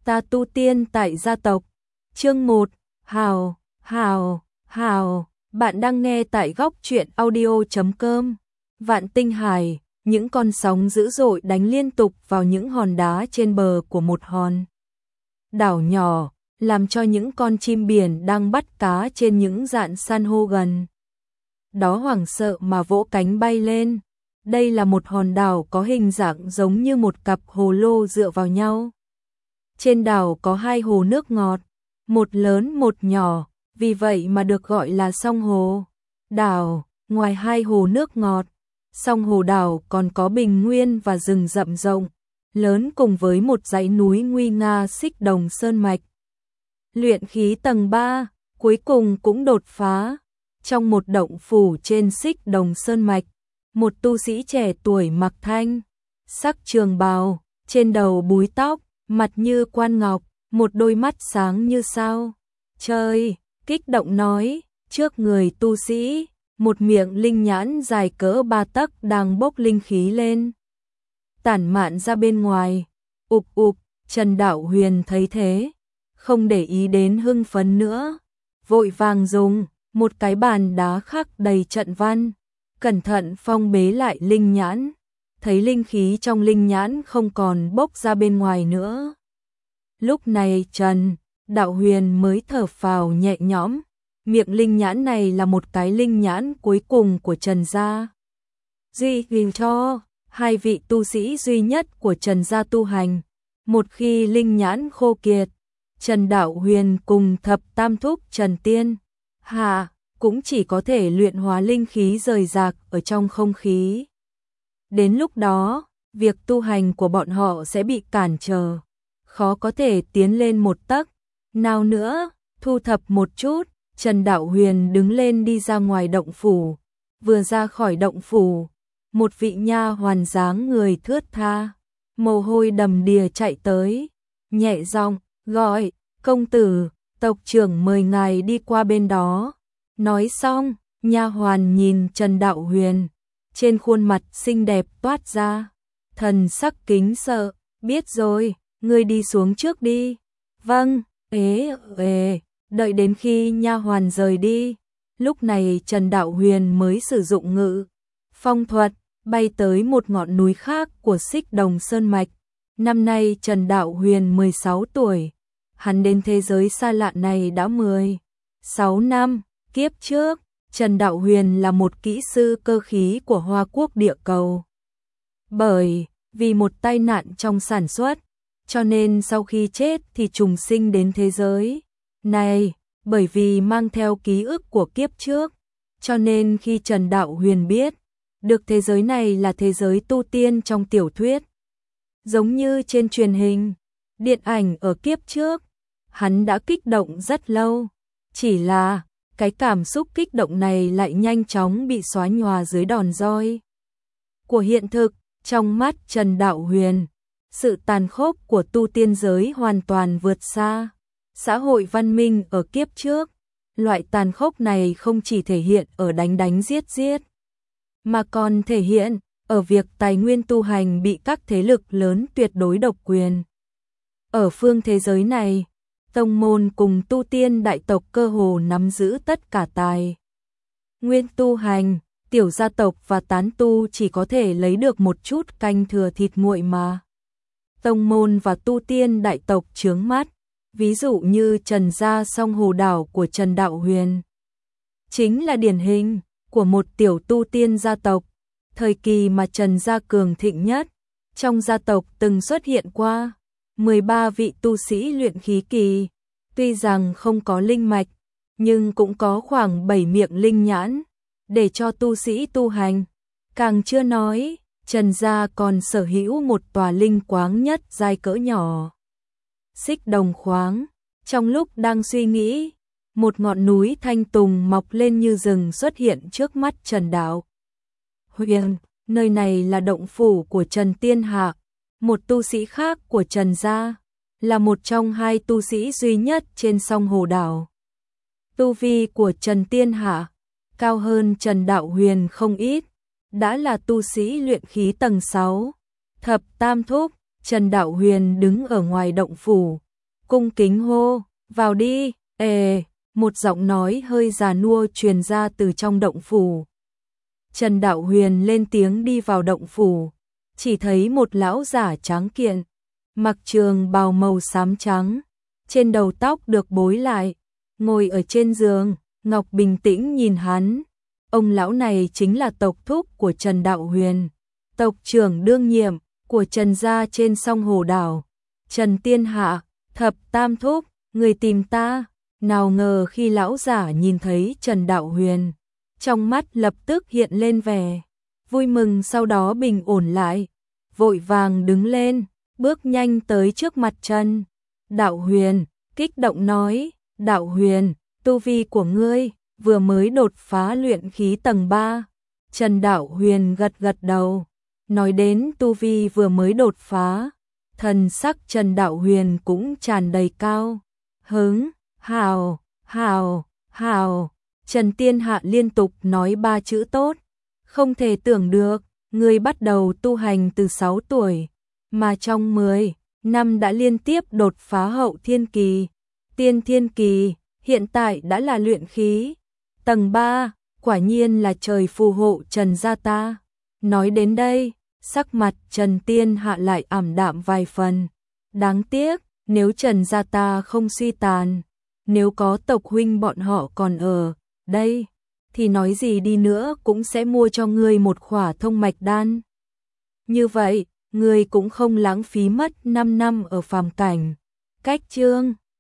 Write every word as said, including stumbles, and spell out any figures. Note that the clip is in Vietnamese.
Ta tu tiên tại gia tộc. Chương một. Hào, hào, hào. Bạn đang nghe tại góc truyện audio chấm com. Vạn Tinh Hải, những con sóng dữ dội đánh liên tục vào những hòn đá trên bờ của một hòn đảo nhỏ, làm cho những con chim biển đang bắt cá trên những rạn san hô gần đó hoảng sợ mà vỗ cánh bay lên. Đây là một hòn đảo có hình dạng giống như một cặp hồ lô dựa vào nhau. Trên đảo có hai hồ nước ngọt, một lớn một nhỏ, vì vậy mà được gọi là song hồ đảo. Ngoài hai hồ nước ngọt, song hồ đảo còn có bình nguyên và rừng rậm rộng lớn cùng với một dãy núi nguy nga Xích Đồng Sơn Mạch. Luyện khí tầng ba, cuối cùng cũng đột phá. Trong một động phủ trên Xích Đồng Sơn Mạch, một tu sĩ trẻ tuổi mặc thanh sắc trường bào, trên đầu búi tóc, mặt như quan ngọc, một đôi mắt sáng như sao trời, kích động nói. Trước người tu sĩ, một miệng linh nhãn dài cỡ ba tấc đang bốc linh khí lên, tản mạn ra bên ngoài. Ục ục, Trần Đạo Huyền thấy thế, không để ý đến hưng phấn nữa, vội vàng dùng một cái bàn đá khắc đầy trận văn, cẩn thận phong bế lại linh nhãn. Thấy linh khí trong linh nhãn không còn bốc ra bên ngoài nữa. Lúc này Trần Đạo Huyền mới thở phào nhẹ nhõm. Miệng linh nhãn này là một cái linh nhãn cuối cùng của Trần gia. Duy gìn cho hai vị tu sĩ duy nhất của Trần gia tu hành. Một khi linh nhãn khô kiệt, Trần Đạo Huyền cùng thập tam thúc Trần Tiên Hạ cũng chỉ có thể luyện hóa linh khí rời rạc ở trong không khí. Đến lúc đó, việc tu hành của bọn họ sẽ bị cản trở, khó có thể tiến lên một tấc nào nữa. Thu thập một chút, Trần Đạo Huyền đứng lên đi ra ngoài động phủ. Vừa ra khỏi động phủ, một vị nha hoàn dáng người thướt tha, mồ hôi đầm đìa chạy tới, nhẹ giọng gọi: "Công tử, tộc trưởng mời ngài đi qua bên đó." Nói xong, nha hoàn nhìn Trần Đạo Huyền, trên khuôn mặt xinh đẹp toát ra thần sắc kính sợ. "Biết rồi, ngươi đi xuống trước đi." "Vâng." Ế ề, đợi đến khi nha hoàn rời đi, lúc này Trần Đạo Huyền mới sử dụng ngự phong thuật, bay tới một ngọn núi khác của Xích Đồng Sơn Mạch. Năm nay Trần Đạo Huyền mười sáu tuổi, hắn đến thế giới xa lạ này đã mười sáu năm. Kiếp trước, Trần Đạo Huyền là một kỹ sư cơ khí của Hoa Quốc địa cầu. Bởi vì một tai nạn trong sản xuất, cho nên sau khi chết thì trùng sinh đến thế giới này. Bởi vì mang theo ký ức của kiếp trước, cho nên khi Trần Đạo Huyền biết được thế giới này là thế giới tu tiên trong tiểu thuyết, giống như trên truyền hình, điện ảnh ở kiếp trước, hắn đã kích động rất lâu. Chỉ là cái cảm xúc kích động này lại nhanh chóng bị xóa nhòa dưới đòn roi của hiện thực. Trong mắt Trần Đạo Huyền, sự tàn khốc của tu tiên giới hoàn toàn vượt xa xã hội văn minh ở kiếp trước. Loại tàn khốc này không chỉ thể hiện ở đánh đánh giết giết, mà còn thể hiện ở việc tài nguyên tu hành bị các thế lực lớn tuyệt đối độc quyền. Ở phương thế giới này, tông môn cùng tu tiên đại tộc cơ hồ nắm giữ tất cả tài nguyên tu hành, tiểu gia tộc và tán tu chỉ có thể lấy được một chút canh thừa thịt nguội mà tông môn và tu tiên đại tộc chướng mắt. Ví dụ như Trần gia song hồ đảo của Trần Đạo Huyền, chính là điển hình của một tiểu tu tiên gia tộc. Thời kỳ mà Trần gia cường thịnh nhất, trong gia tộc từng xuất hiện qua mười ba vị tu sĩ luyện khí kỳ. Tuy rằng không có linh mạch, nhưng cũng có khoảng bảy miệng linh nhãn để cho tu sĩ tu hành. Càng chưa nói, Trần gia còn sở hữu một tòa linh quáng nhất giai cỡ nhỏ, Xích Đồng khoáng. Trong lúc đang suy nghĩ, một ngọn núi thanh tùng mọc lên như rừng xuất hiện trước mắt Trần Đạo Huyền. Nơi này là động phủ của Trần Tiên Hạ, một tu sĩ khác của Trần gia, là một trong hai tu sĩ duy nhất trên song hồ đảo. Tu vi của Trần Tiên Hạ cao hơn Trần Đạo Huyền không ít, đã là tu sĩ luyện khí tầng sáu. Thập tam thúc Trần Đạo Huyền đứng ở ngoài động phủ, cung kính hô, vào đi, ề, một giọng nói hơi già nua truyền ra từ trong động phủ. Trần Đạo Huyền lên tiếng đi vào động phủ, chỉ thấy một lão giả tráng kiện, mặc trường bào màu xám trắng, trên đầu tóc được bối lại, ngồi ở trên giường, Ngọc bình tĩnh nhìn hắn. Ông lão này chính là tộc thúc của Trần Đạo Huyền, tộc trưởng đương nhiệm của Trần gia trên sông Hồ Đảo. Trần Tiên Hạ, thập tam thúc, người tìm ta. Nào ngờ khi lão giả nhìn thấy Trần Đạo Huyền, trong mắt lập tức hiện lên vẻ vui mừng, sau đó bình ổn lại, vội vàng đứng lên, bước nhanh tới trước mặt Trần Đạo Huyền, kích động nói, Đạo Huyền, tu vi của ngươi vừa mới đột phá luyện khí tầng ba. Trần Đạo Huyền gật gật đầu, nói đến tu vi vừa mới đột phá, thần sắc Trần Đạo Huyền cũng tràn đầy cao hứng. Hào, hào, hào. Trần Tiên Hạ liên tục nói ba chữ tốt. Không thể tưởng được, người bắt đầu tu hành từ sáu tuổi, mà trong mười năm đã liên tiếp đột phá hậu thiên kỳ, tiên thiên kỳ, hiện tại đã là luyện khí tầng ba, quả nhiên là trời phù hộ Trần gia ta. Nói đến đây, sắc mặt Trần Tiên Hạ lại ảm đạm vài phần. Đáng tiếc, nếu Trần gia ta không suy tàn, nếu có tộc huynh bọn họ còn ở đây, thì nói gì đi nữa cũng sẽ mua cho ngươi một khỏa thông mạch đan. Như vậy, ngươi cũng không lãng phí mất năm năm ở phàm cảnh. Cách chương